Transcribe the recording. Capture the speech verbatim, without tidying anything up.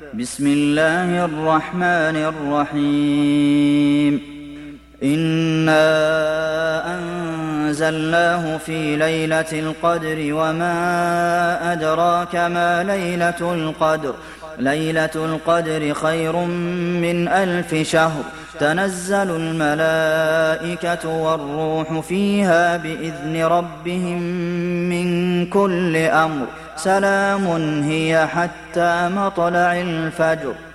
بسم الله الرحمن الرحيم إنا أنزلناه في ليلة القدر وما أدراك ما ليلة القدر ليلة القدر خير من ألف شهر تنزل الملائكة والروح فيها بإذن ربهم من كل أمر سلام هي حتى مطلع الفجر